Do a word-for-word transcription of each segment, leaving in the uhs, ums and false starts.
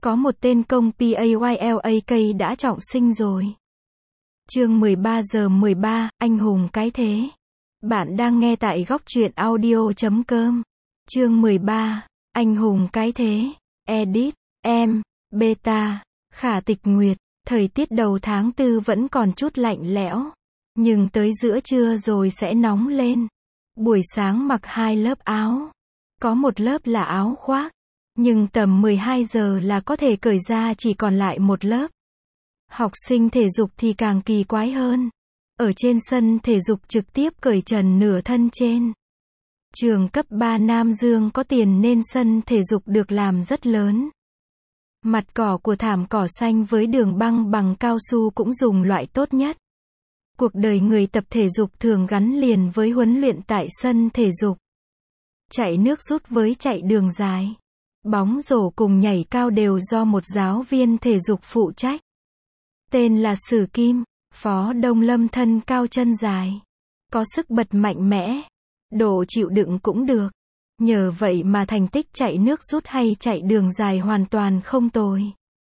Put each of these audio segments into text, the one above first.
Có một tên công Payla đã trọng sinh rồi. Chương mười ba giờ mười ba, anh hùng cái thế. Bạn đang nghe tại góc truyện audio chấm com. Chương mười ba, anh hùng cái thế. Edit, em, beta, Khả Tịch Nguyệt. Thời tiết đầu tháng tư vẫn còn chút lạnh lẽo, nhưng tới giữa trưa rồi sẽ nóng lên. Buổi sáng mặc hai lớp áo. Có một lớp là áo khoác, nhưng tầm mười hai giờ là có thể cởi ra, chỉ còn lại một lớp. Học sinh thể dục thì càng kỳ quái hơn. Ở trên sân thể dục trực tiếp cởi trần nửa thân trên. Trường cấp ba Nam Dương có tiền nên sân thể dục được làm rất lớn. Mặt cỏ của thảm cỏ xanh với đường băng bằng cao su cũng dùng loại tốt nhất. Cuộc đời người tập thể dục thường gắn liền với huấn luyện tại sân thể dục. Chạy nước rút với chạy đường dài. Bóng rổ cùng nhảy cao đều do một giáo viên thể dục phụ trách. Tên là Sử Kim, Phó Đông Lâm, thân cao chân dài. Có sức bật mạnh mẽ. Độ chịu đựng cũng được. Nhờ vậy mà thành tích chạy nước rút hay chạy đường dài hoàn toàn không tồi.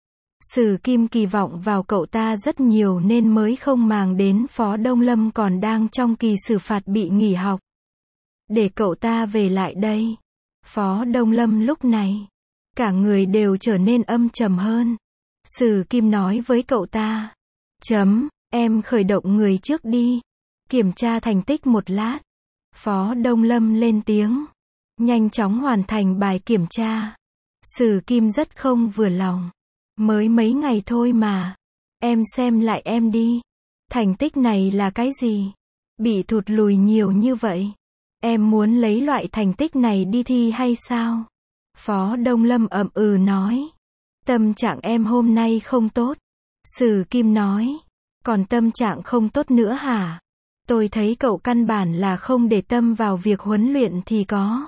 Sử Kim kỳ vọng vào cậu ta rất nhiều nên mới không màng đến Phó Đông Lâm còn đang trong kỳ xử phạt bị nghỉ học. Để cậu ta về lại đây. Phó Đông Lâm lúc này, cả người đều trở nên âm trầm hơn. Sử Kim nói với cậu ta. Chấm, em khởi động người trước đi. Kiểm tra thành tích một lát. Phó Đông Lâm lên tiếng. Nhanh chóng hoàn thành bài kiểm tra. Sử Kim rất không vừa lòng. Mới mấy ngày thôi mà. Em xem lại em đi. Thành tích này là cái gì? Bị thụt lùi nhiều như vậy. Em muốn lấy loại thành tích này đi thi hay sao? Phó Đông Lâm ậm ừ nói. Tâm trạng em hôm nay không tốt. Sử Kim nói. Còn tâm trạng không tốt nữa hả? Tôi thấy cậu căn bản là không để tâm vào việc huấn luyện thì có.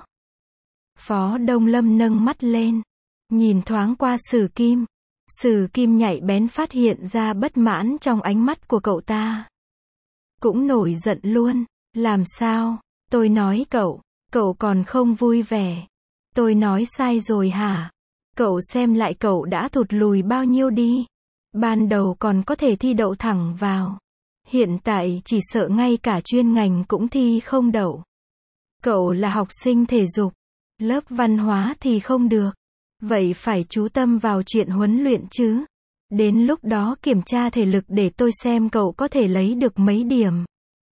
Phó Đông Lâm nâng mắt lên. Nhìn thoáng qua Sử Kim. Sử Kim nhạy bén phát hiện ra bất mãn trong ánh mắt của cậu ta. Cũng nổi giận luôn. Làm sao? Tôi nói cậu, cậu còn không vui vẻ. Tôi nói sai rồi hả? Cậu xem lại cậu đã thụt lùi bao nhiêu đi. Ban đầu còn có thể thi đậu thẳng vào. Hiện tại chỉ sợ ngay cả chuyên ngành cũng thi không đậu. Cậu là học sinh thể dục. Lớp văn hóa thì không được. Vậy phải chú tâm vào chuyện huấn luyện chứ. Đến lúc đó kiểm tra thể lực để tôi xem cậu có thể lấy được mấy điểm.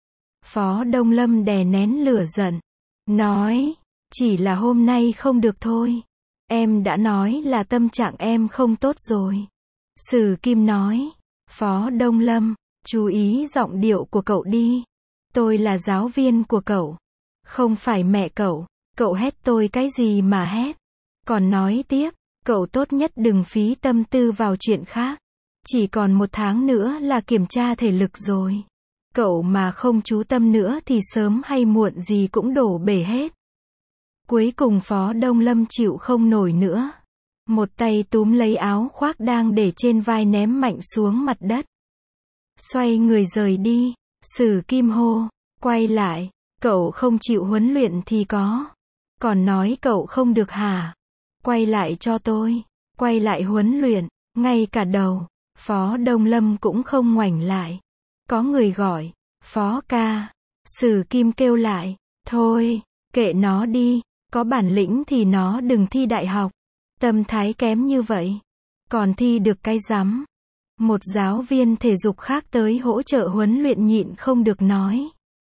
Phó Đông Lâm đè nén lửa giận. Nói, chỉ là hôm nay không được thôi. Em đã nói là tâm trạng em không tốt rồi. Sử Kim nói. Phó Đông Lâm, chú ý giọng điệu của cậu đi. Tôi là giáo viên của cậu. Không phải mẹ cậu. Cậu hét tôi cái gì mà hét. Còn nói tiếp, cậu tốt nhất đừng phí tâm tư vào chuyện khác. Chỉ còn một tháng nữa là kiểm tra thể lực rồi. Cậu mà không chú tâm nữa thì sớm hay muộn gì cũng đổ bể hết. Cuối cùng Phó Đông Lâm chịu không nổi nữa. Một tay túm lấy áo khoác đang để trên vai ném mạnh xuống mặt đất. Xoay người rời đi. Sử Kim hô. Quay lại. Cậu không chịu huấn luyện thì có. Còn nói cậu không được hả? Quay lại cho tôi. Quay lại huấn luyện. Ngay cả đầu. Phó Đông Lâm cũng không ngoảnh lại. Có người gọi. Phó ca. Sử Kim kêu lại. Thôi, kệ nó đi. Có bản lĩnh thì nó đừng thi đại học. Tâm thái kém như vậy. Còn thi được cái rắm. Một giáo viên thể dục khác tới hỗ trợ huấn luyện nhịn không được nói.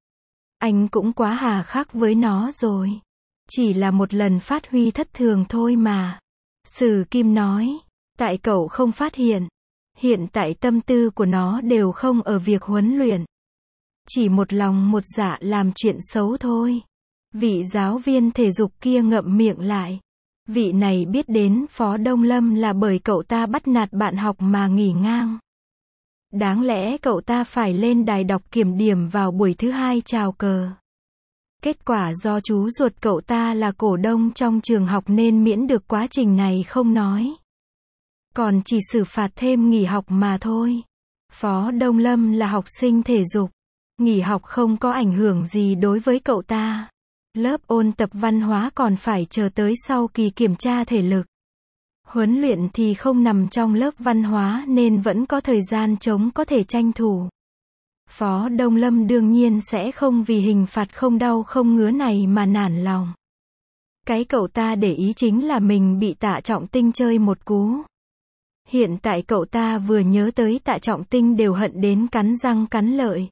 Anh cũng quá hà khắc với nó rồi. Chỉ là một lần phát huy thất thường thôi mà. Sử Kim nói. Tại cậu không phát hiện. Hiện tại tâm tư của nó đều không ở việc huấn luyện. Chỉ một lòng một dạ làm chuyện xấu thôi. Vị giáo viên thể dục kia ngậm miệng lại. Vị này biết đến Phó Đông Lâm là bởi cậu ta bắt nạt bạn học mà nghỉ ngang. Đáng lẽ cậu ta phải lên đài đọc kiểm điểm vào buổi thứ hai chào cờ. Kết quả do chú ruột cậu ta là cổ đông trong trường học nên miễn được quá trình này không nói. Còn chỉ xử phạt thêm nghỉ học mà thôi. Phó Đông Lâm là học sinh thể dục. Nghỉ học không có ảnh hưởng gì đối với cậu ta. Lớp ôn tập văn hóa còn phải chờ tới sau kỳ kiểm tra thể lực. Huấn luyện thì không nằm trong lớp văn hóa nên vẫn có thời gian trống có thể tranh thủ. Phó Đông Lâm đương nhiên sẽ không vì hình phạt không đau không ngứa này mà nản lòng. Cái cậu ta để ý chính là mình bị Tạ Trọng Tinh chơi một cú. Hiện tại cậu ta vừa nhớ tới Tạ Trọng Tinh đều hận đến cắn răng cắn lợi.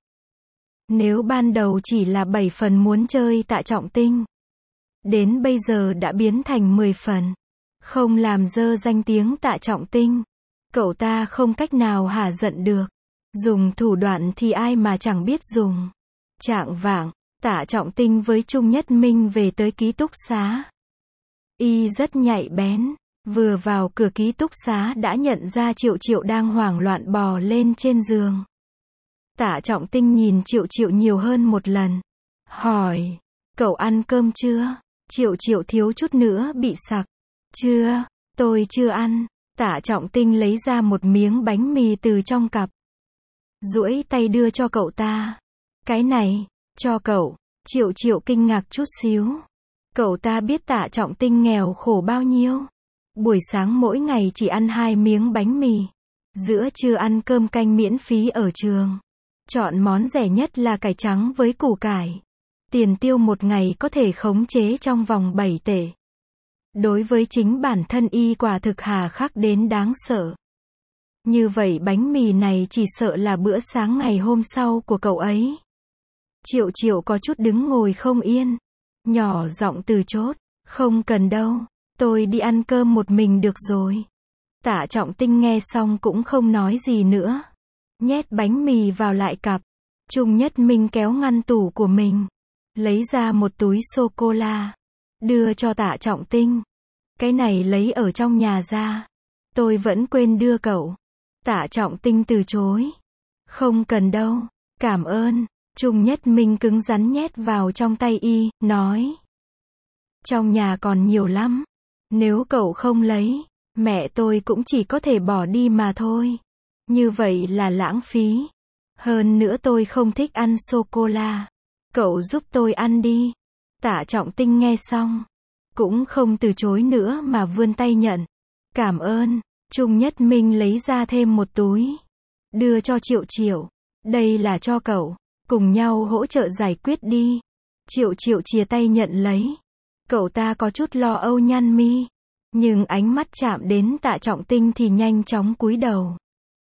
Nếu ban đầu chỉ là bảy phần muốn chơi Tạ Trọng Tinh, đến bây giờ đã biến thành mười phần. Không làm dơ danh tiếng Tạ Trọng Tinh, cậu ta không cách nào hả giận được. Dùng thủ đoạn thì ai mà chẳng biết dùng. Chạng vạng, Tạ Trọng Tinh với Trung Nhất Minh về tới ký túc xá. Y rất nhạy bén, vừa vào cửa ký túc xá đã nhận ra Triệu Triệu đang hoảng loạn bò lên trên giường. Tạ Trọng Tinh nhìn Triệu Triệu nhiều hơn một lần. Hỏi, cậu ăn cơm chưa? Triệu Triệu thiếu chút nữa bị sặc. Chưa, tôi chưa ăn. Tạ Trọng Tinh lấy ra một miếng bánh mì từ trong cặp. Duỗi tay đưa cho cậu ta. Cái này, cho cậu. Triệu Triệu kinh ngạc chút xíu. Cậu ta biết Tạ Trọng Tinh nghèo khổ bao nhiêu. Buổi sáng mỗi ngày chỉ ăn hai miếng bánh mì. Giữa trưa ăn cơm canh miễn phí ở trường. Chọn món rẻ nhất là cải trắng với củ cải. Tiền tiêu một ngày có thể khống chế trong vòng bảy tệ. Đối với chính bản thân y quả thực hà khắc đến đáng sợ. Như vậy bánh mì này chỉ sợ là bữa sáng ngày hôm sau của cậu ấy. Triệu Triệu có chút đứng ngồi không yên. Nhỏ giọng từ chối. Không cần đâu. Tôi đi ăn cơm một mình được rồi. Tạ Trọng Tinh nghe xong cũng không nói gì nữa. Nhét bánh mì vào lại cặp. Trung Nhất Minh kéo ngăn tủ của mình. Lấy ra một túi sô-cô-la. Đưa cho Tạ Trọng Tinh. Cái này lấy ở trong nhà ra. Tôi vẫn quên đưa cậu. Tạ Trọng Tinh từ chối. Không cần đâu. Cảm ơn. Trung Nhất Minh cứng rắn nhét vào trong tay y, nói. Trong nhà còn nhiều lắm. Nếu cậu không lấy, mẹ tôi cũng chỉ có thể bỏ đi mà thôi. Như vậy là lãng phí. Hơn nữa tôi không thích ăn sô-cô-la. Cậu giúp tôi ăn đi. Tạ Trọng Tinh nghe xong. Cũng không từ chối nữa mà vươn tay nhận. Cảm ơn. Trung Nhất Minh lấy ra thêm một túi. Đưa cho Triệu Triệu. Đây là cho cậu. Cùng nhau hỗ trợ giải quyết đi. Triệu Triệu chìa tay nhận lấy. Cậu ta có chút lo âu nhăn mi. Nhưng ánh mắt chạm đến Tạ Trọng Tinh thì nhanh chóng cúi đầu.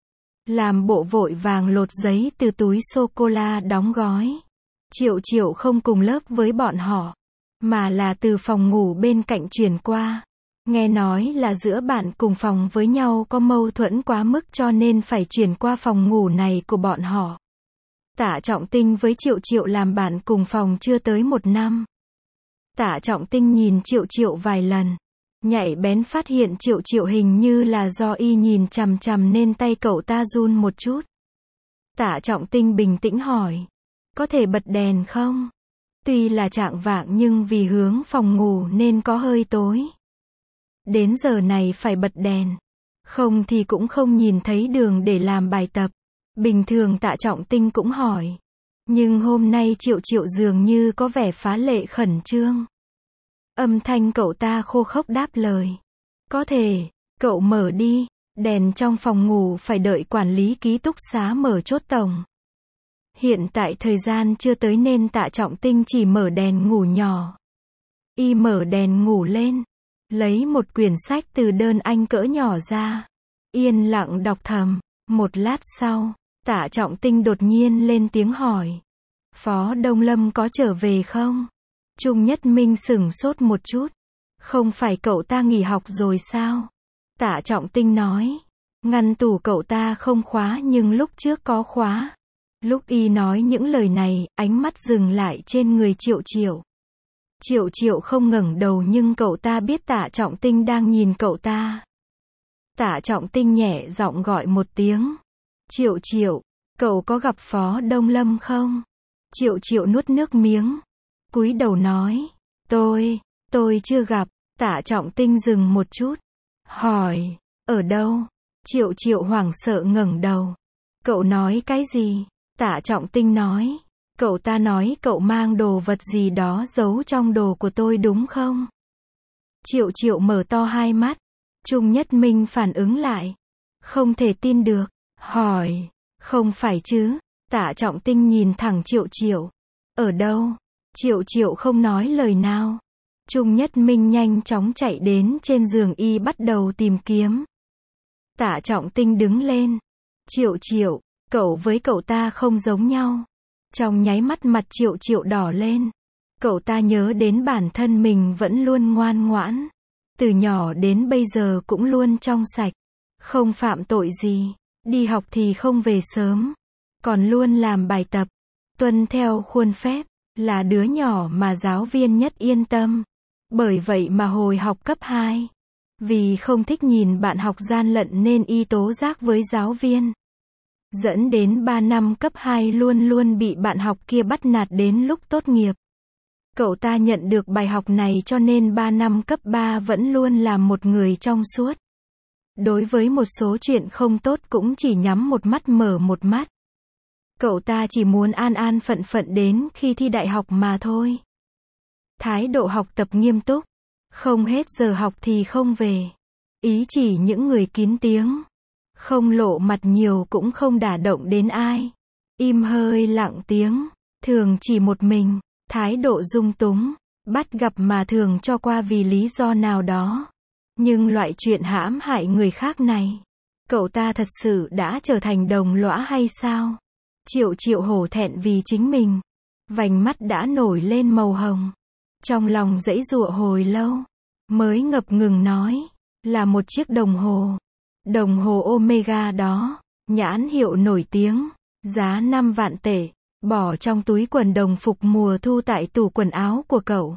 Làm bộ vội vàng lột giấy từ túi sô-cô-la đóng gói. Triệu Triệu không cùng lớp với bọn họ. Mà là từ phòng ngủ bên cạnh chuyển qua. Nghe nói là giữa bạn cùng phòng với nhau có mâu thuẫn quá mức cho nên phải chuyển qua phòng ngủ này của bọn họ. Tạ Trọng Tinh với Triệu Triệu làm bạn cùng phòng chưa tới một năm. Tạ Trọng Tinh nhìn Triệu Triệu vài lần. Nhạy bén phát hiện Triệu Triệu hình như là do y nhìn chằm chằm nên tay cậu ta run một chút. Tạ Trọng Tinh bình tĩnh hỏi. Có thể bật đèn không? Tuy là chạng vạng nhưng vì hướng phòng ngủ nên có hơi tối. Đến giờ này phải bật đèn. Không thì cũng không nhìn thấy đường để làm bài tập. Bình thường Tạ Trọng Tinh cũng hỏi. Nhưng hôm nay Triệu Triệu dường như có vẻ phá lệ khẩn trương. Âm thanh cậu ta khô khốc đáp lời. Có thể, cậu mở đi. Đèn trong phòng ngủ phải đợi quản lý ký túc xá mở chốt tổng. Hiện tại thời gian chưa tới nên Tạ Trọng Tinh chỉ mở đèn ngủ nhỏ. Y mở đèn ngủ lên. Lấy một quyển sách từ đơn Anh cỡ nhỏ ra. Yên lặng đọc thầm. Một lát sau, Tạ Trọng Tinh đột nhiên lên tiếng hỏi. Phó Đông Lâm có trở về không? Trung Nhất Minh sửng sốt một chút. Không phải cậu ta nghỉ học rồi sao? Tạ Trọng Tinh nói. Ngăn tủ cậu ta không khóa nhưng lúc trước có khóa. Lúc y nói những lời này, ánh mắt dừng lại trên người Triệu Triệu. Triệu Triệu không ngẩng đầu nhưng cậu ta biết Tạ Trọng Tinh đang nhìn cậu ta. Tạ Trọng Tinh nhẹ giọng gọi một tiếng. Triệu Triệu, cậu có gặp Phó Đông Lâm không? Triệu Triệu nuốt nước miếng. Cúi đầu nói. Tôi, tôi chưa gặp. Tạ Trọng Tinh dừng một chút. Hỏi, ở đâu? Triệu Triệu hoảng sợ ngẩng đầu. Cậu nói cái gì? Tạ Trọng Tinh nói. Cậu ta nói cậu mang đồ vật gì đó giấu trong đồ của tôi đúng không? Triệu Triệu mở to hai mắt. Trung Nhất Minh phản ứng lại. Không thể tin được. Hỏi. Không phải chứ. Tạ Trọng Tinh nhìn thẳng Triệu Triệu. Ở đâu? Triệu Triệu không nói lời nào. Trung Nhất Minh nhanh chóng chạy đến trên giường y bắt đầu tìm kiếm. Tạ Trọng Tinh đứng lên. Triệu Triệu, cậu với cậu ta không giống nhau. Trong nháy mắt mặt Triệu Triệu đỏ lên. Cậu ta nhớ đến bản thân mình vẫn luôn ngoan ngoãn. Từ nhỏ đến bây giờ cũng luôn trong sạch. Không phạm tội gì. Đi học thì không về sớm. Còn luôn làm bài tập. Tuân theo khuôn phép. Là đứa nhỏ mà giáo viên nhất yên tâm. Bởi vậy mà hồi học cấp hai. Vì không thích nhìn bạn học gian lận nên y tố giác với giáo viên. Dẫn đến ba năm cấp hai luôn luôn bị bạn học kia bắt nạt đến lúc tốt nghiệp. Cậu ta nhận được bài học này cho nên ba năm cấp ba vẫn luôn làm một người trong suốt. Đối với một số chuyện không tốt cũng chỉ nhắm một mắt mở một mắt. Cậu ta chỉ muốn an an phận phận đến khi thi đại học mà thôi. Thái độ học tập nghiêm túc. Không hết giờ học thì không về. Ý chỉ những người kín tiếng. Không lộ mặt nhiều cũng không đả động đến ai. Im hơi lặng tiếng. Thường chỉ một mình. Thái độ dung túng. Bắt gặp mà thường cho qua vì lý do nào đó. Nhưng loại chuyện hãm hại người khác này. Cậu ta thật sự đã trở thành đồng lõa hay sao? Triệu Triệu hổ thẹn vì chính mình. Vành mắt đã nổi lên màu hồng. Trong lòng giãy giụa hồi lâu. Mới ngập ngừng nói. Là một chiếc đồng hồ. Đồng hồ Omega đó. Nhãn hiệu nổi tiếng. Giá năm vạn tệ. Bỏ trong túi quần đồng phục mùa thu tại tủ quần áo của cậu.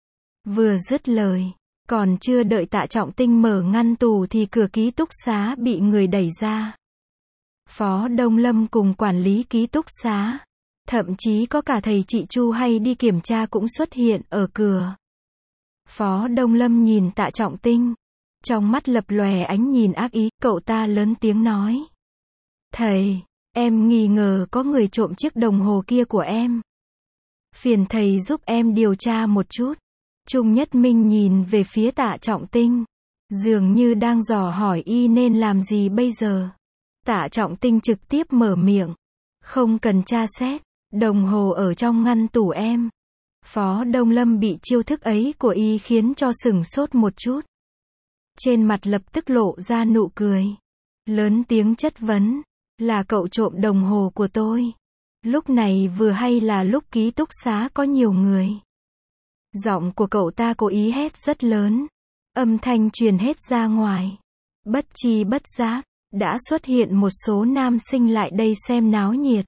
Vừa dứt lời. Còn chưa đợi Tạ Trọng Tinh mở ngăn tủ thì cửa ký túc xá bị người đẩy ra. Phó Đông Lâm cùng quản lý ký túc xá. Thậm chí có cả thầy chị Chu hay đi kiểm tra cũng xuất hiện ở cửa. Phó Đông Lâm nhìn Tạ Trọng Tinh. Trong mắt lập lòe ánh nhìn ác ý, cậu ta lớn tiếng nói. Thầy, em nghi ngờ có người trộm chiếc đồng hồ kia của em. Phiền thầy giúp em điều tra một chút. Trung Nhất Minh nhìn về phía Tạ Trọng Tinh. Dường như đang dò hỏi y nên làm gì bây giờ. Tạ Trọng Tinh trực tiếp mở miệng. Không cần tra xét. Đồng hồ ở trong ngăn tủ em. Phó Đông Lâm bị chiêu thức ấy của y khiến cho sửng sốt một chút. Trên mặt lập tức lộ ra nụ cười. Lớn tiếng chất vấn. Là cậu trộm đồng hồ của tôi. Lúc này vừa hay là lúc ký túc xá có nhiều người. Giọng của cậu ta cố ý hét rất lớn. Âm thanh truyền hết ra ngoài. Bất chi bất giác. Đã xuất hiện một số nam sinh lại đây xem náo nhiệt.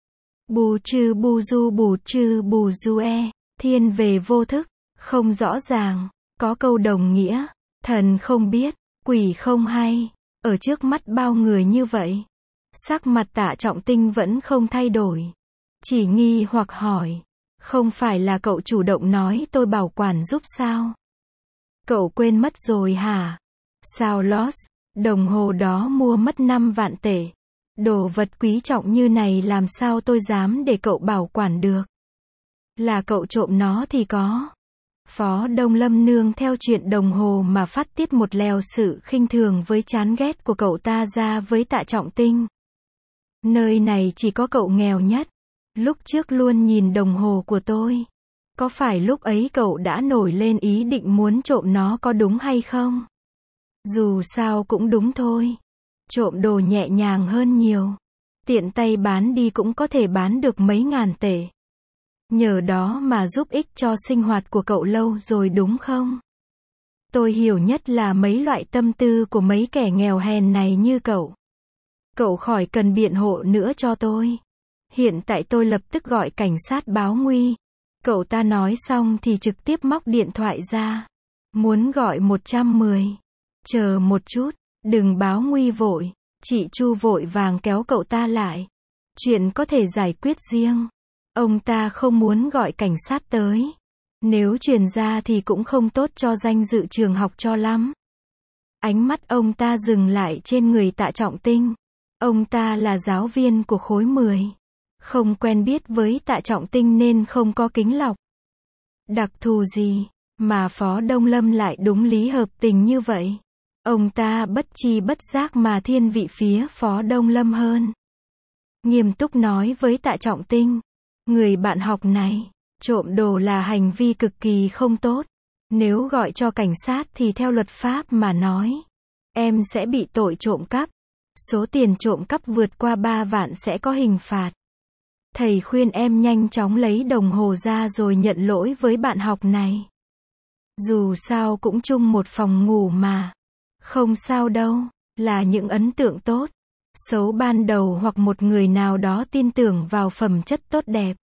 Bù trừ bù du bù trừ bù du e. Thiên về vô thức. Không rõ ràng. Có câu đồng nghĩa. Thần không biết. Quỷ không hay. Ở trước mắt bao người như vậy. Sắc mặt Tạ Trọng Tinh vẫn không thay đổi. Chỉ nghi hoặc hỏi. Không phải là cậu chủ động nói tôi bảo quản giúp sao? Cậu quên mất rồi hả? Sao lost? Đồng hồ đó mua mất năm vạn tệ. Đồ vật quý trọng như này làm sao tôi dám để cậu bảo quản được? Là cậu trộm nó thì có. Phó Đông Lâm nương theo chuyện đồng hồ mà phát tiết một lèo sự khinh thường với chán ghét của cậu ta ra với Tạ Trọng Tinh. Nơi này chỉ có cậu nghèo nhất. Lúc trước luôn nhìn đồng hồ của tôi. Có phải lúc ấy cậu đã nổi lên ý định muốn trộm nó có đúng hay không? Dù sao cũng đúng thôi. Trộm đồ nhẹ nhàng hơn nhiều. Tiện tay bán đi cũng có thể bán được mấy ngàn tệ. Nhờ đó mà giúp ích cho sinh hoạt của cậu lâu rồi đúng không? Tôi hiểu nhất là mấy loại tâm tư của mấy kẻ nghèo hèn này như cậu. Cậu khỏi cần biện hộ nữa cho tôi. Hiện tại tôi lập tức gọi cảnh sát báo nguy. Cậu ta nói xong thì trực tiếp móc điện thoại ra. Muốn gọi một một không. Chờ một chút, đừng báo nguy vội. Chị Chu vội vàng kéo cậu ta lại. Chuyện có thể giải quyết riêng. Ông ta không muốn gọi cảnh sát tới. Nếu truyền ra thì cũng không tốt cho danh dự trường học cho lắm. Ánh mắt ông ta dừng lại trên người Tạ Trọng Tinh. Ông ta là giáo viên của khối mười. Không quen biết với Tạ Trọng Tinh nên không có kính lọc. Đặc thù gì mà Phó Đông Lâm lại đúng lý hợp tình như vậy? Ông ta bất chi bất giác mà thiên vị phía Phó Đông Lâm hơn. Nghiêm túc nói với Tạ Trọng Tinh, người bạn học này, trộm đồ là hành vi cực kỳ không tốt. Nếu gọi cho cảnh sát thì theo luật pháp mà nói, em sẽ bị tội trộm cắp. Số tiền trộm cắp vượt qua ba vạn sẽ có hình phạt. Thầy khuyên em nhanh chóng lấy đồng hồ ra rồi nhận lỗi với bạn học này. Dù sao cũng chung một phòng ngủ mà. Không sao đâu, là những ấn tượng tốt, xấu ban đầu hoặc một người nào đó tin tưởng vào phẩm chất tốt đẹp,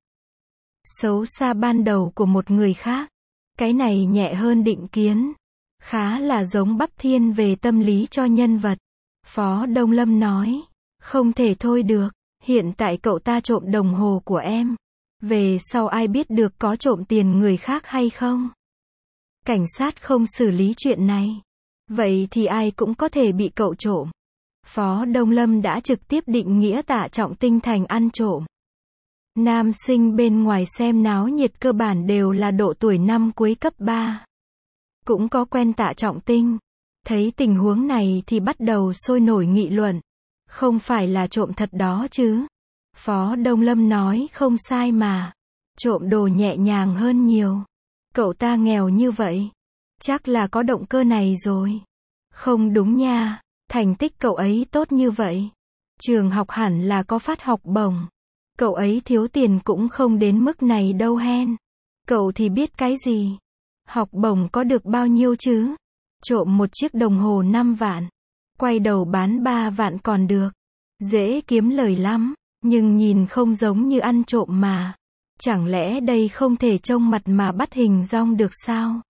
xấu xa ban đầu của một người khác. Cái này nhẹ hơn định kiến. Khá là giống Bắp Thiên về tâm lý cho nhân vật. Phó Đông Lâm nói, không thể thôi được, hiện tại cậu ta trộm đồng hồ của em. Về sau ai biết được có trộm tiền người khác hay không? Cảnh sát không xử lý chuyện này. Vậy thì ai cũng có thể bị cậu trộm. Phó Đông Lâm đã trực tiếp định nghĩa Tạ Trọng Tinh thành ăn trộm. Nam sinh bên ngoài xem náo nhiệt cơ bản đều là độ tuổi năm cuối cấp ba. Cũng có quen Tạ Trọng Tinh. Thấy tình huống này thì bắt đầu sôi nổi nghị luận. Không phải là trộm thật đó chứ. Phó Đông Lâm nói không sai mà. Trộm đồ nhẹ nhàng hơn nhiều. Cậu ta nghèo như vậy. Chắc là có động cơ này rồi. Không đúng nha. Thành tích cậu ấy tốt như vậy. Trường học hẳn là có phát học bổng. Cậu ấy thiếu tiền cũng không đến mức này đâu hen. Cậu thì biết cái gì. Học bổng có được bao nhiêu chứ? Trộm một chiếc đồng hồ năm vạn. Quay đầu bán ba vạn còn được. Dễ kiếm lời lắm. Nhưng nhìn không giống như ăn trộm mà. Chẳng lẽ đây không thể trông mặt mà bắt hình dong được sao?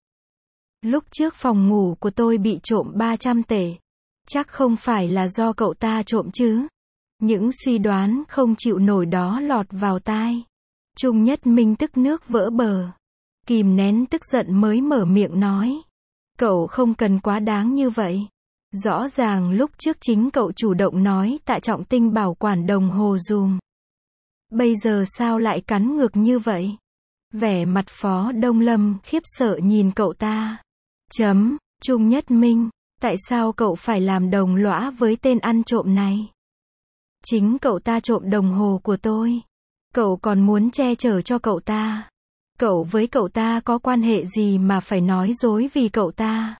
Lúc trước phòng ngủ của tôi bị trộm ba trăm tệ. Chắc không phải là do cậu ta trộm chứ. Những suy đoán không chịu nổi đó lọt vào tai. Trung Nhất Minh tức nước vỡ bờ. Kìm nén tức giận mới mở miệng nói. Cậu không cần quá đáng như vậy. Rõ ràng lúc trước chính cậu chủ động nói Tạ Trọng Tinh bảo quản đồng hồ dùm. Bây giờ sao lại cắn ngược như vậy? Vẻ mặt Phó Đông Lâm khiếp sợ nhìn cậu ta. Chấm, Trung Nhất Minh, tại sao cậu phải làm đồng lõa với tên ăn trộm này? Chính cậu ta trộm đồng hồ của tôi. Cậu còn muốn che chở cho cậu ta. Cậu với cậu ta có quan hệ gì mà phải nói dối vì cậu ta?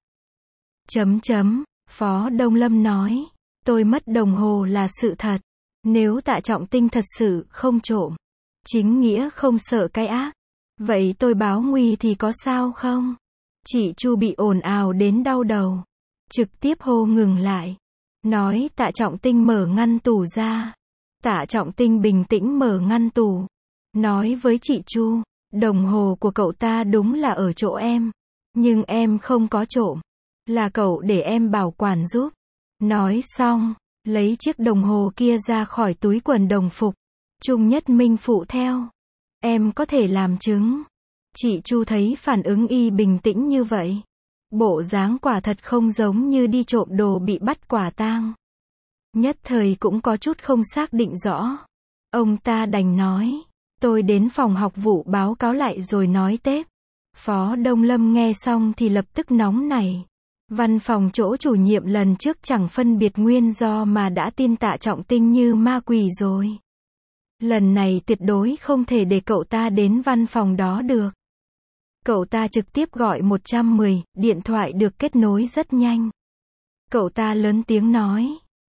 Chấm chấm, Phó Đông Lâm nói. Tôi mất đồng hồ là sự thật. Nếu Tạ Trọng Tinh thật sự không trộm, chính nghĩa không sợ cái ác, vậy tôi báo nguy thì có sao không? Chị Chu bị ồn ào đến đau đầu. Trực tiếp hô ngừng lại. Nói Tạ Trọng Tinh mở ngăn tủ ra. Tạ Trọng Tinh bình tĩnh mở ngăn tủ. Nói với chị Chu, đồng hồ của cậu ta đúng là ở chỗ em. Nhưng em không có trộm. Là cậu để em bảo quản giúp. Nói xong, lấy chiếc đồng hồ kia ra khỏi túi quần đồng phục. Trung Nhất Minh phụ theo. Em có thể làm chứng. Chị Chu thấy phản ứng y bình tĩnh như vậy. Bộ dáng quả thật không giống như đi trộm đồ bị bắt quả tang. Nhất thời cũng có chút không xác định rõ. Ông ta đành nói. Tôi đến phòng học vụ báo cáo lại rồi nói tiếp. Phó Đông Lâm nghe xong thì lập tức nóng nảy. Văn phòng chỗ chủ nhiệm lần trước chẳng phân biệt nguyên do mà đã tin Tạ Trọng Tinh như ma quỷ rồi. Lần này tuyệt đối không thể để cậu ta đến văn phòng đó được. Cậu ta trực tiếp gọi một trăm mười, điện thoại được kết nối rất nhanh. Cậu ta lớn tiếng nói.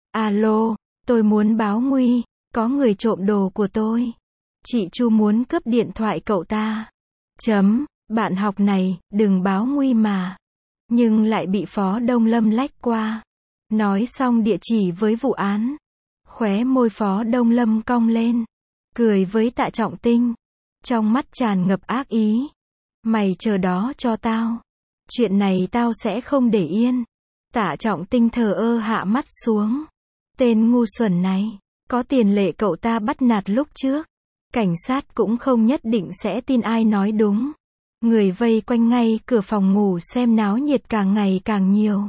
Alo, tôi muốn báo nguy, có người trộm đồ của tôi. Chị Chu muốn cướp điện thoại cậu ta. Chấm, bạn học này, đừng báo nguy mà. Nhưng lại bị Phó Đông Lâm lách qua. Nói xong địa chỉ với vụ án. Khóe môi Phó Đông Lâm cong lên. Cười với Tạ Trọng Tinh. Trong mắt tràn ngập ác ý. Mày chờ đó cho tao. Chuyện này tao sẽ không để yên. Tạ Trọng Tinh thờ ơ hạ mắt xuống. Tên ngu xuẩn này. Có tiền lệ cậu ta bắt nạt lúc trước. Cảnh sát cũng không nhất định sẽ tin ai nói đúng. Người vây quanh ngay cửa phòng ngủ xem náo nhiệt càng ngày càng nhiều.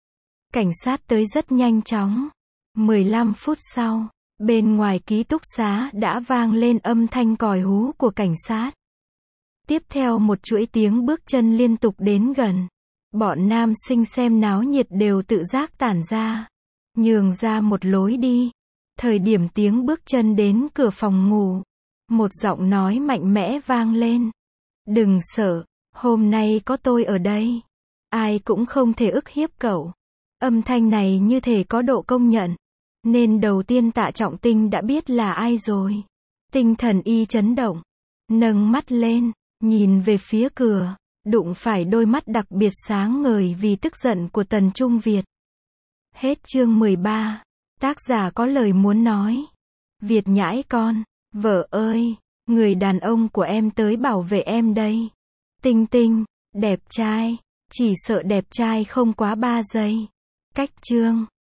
Cảnh sát tới rất nhanh chóng. mười lăm phút sau, bên ngoài ký túc xá đã vang lên âm thanh còi hú của cảnh sát. Tiếp theo một chuỗi tiếng bước chân liên tục đến gần. Bọn nam sinh xem náo nhiệt đều tự giác tản ra. Nhường ra một lối đi. Thời điểm tiếng bước chân đến cửa phòng ngủ. Một giọng nói mạnh mẽ vang lên. Đừng sợ, hôm nay có tôi ở đây. Ai cũng không thể ức hiếp cậu. Âm thanh này như thể có độ công nhận. Nên đầu tiên Tạ Trọng Tinh đã biết là ai rồi. Tinh thần y chấn động. Nâng mắt lên, nhìn về phía cửa. Đụng phải đôi mắt đặc biệt sáng ngời vì tức giận của Tần Trung Việt. Hết chương mười ba. Tác giả có lời muốn nói. Việt nhãi con. Vợ ơi, người đàn ông của em tới bảo vệ em đây. Tinh Tinh, đẹp trai. Chỉ sợ đẹp trai không quá ba giây. Cách chương.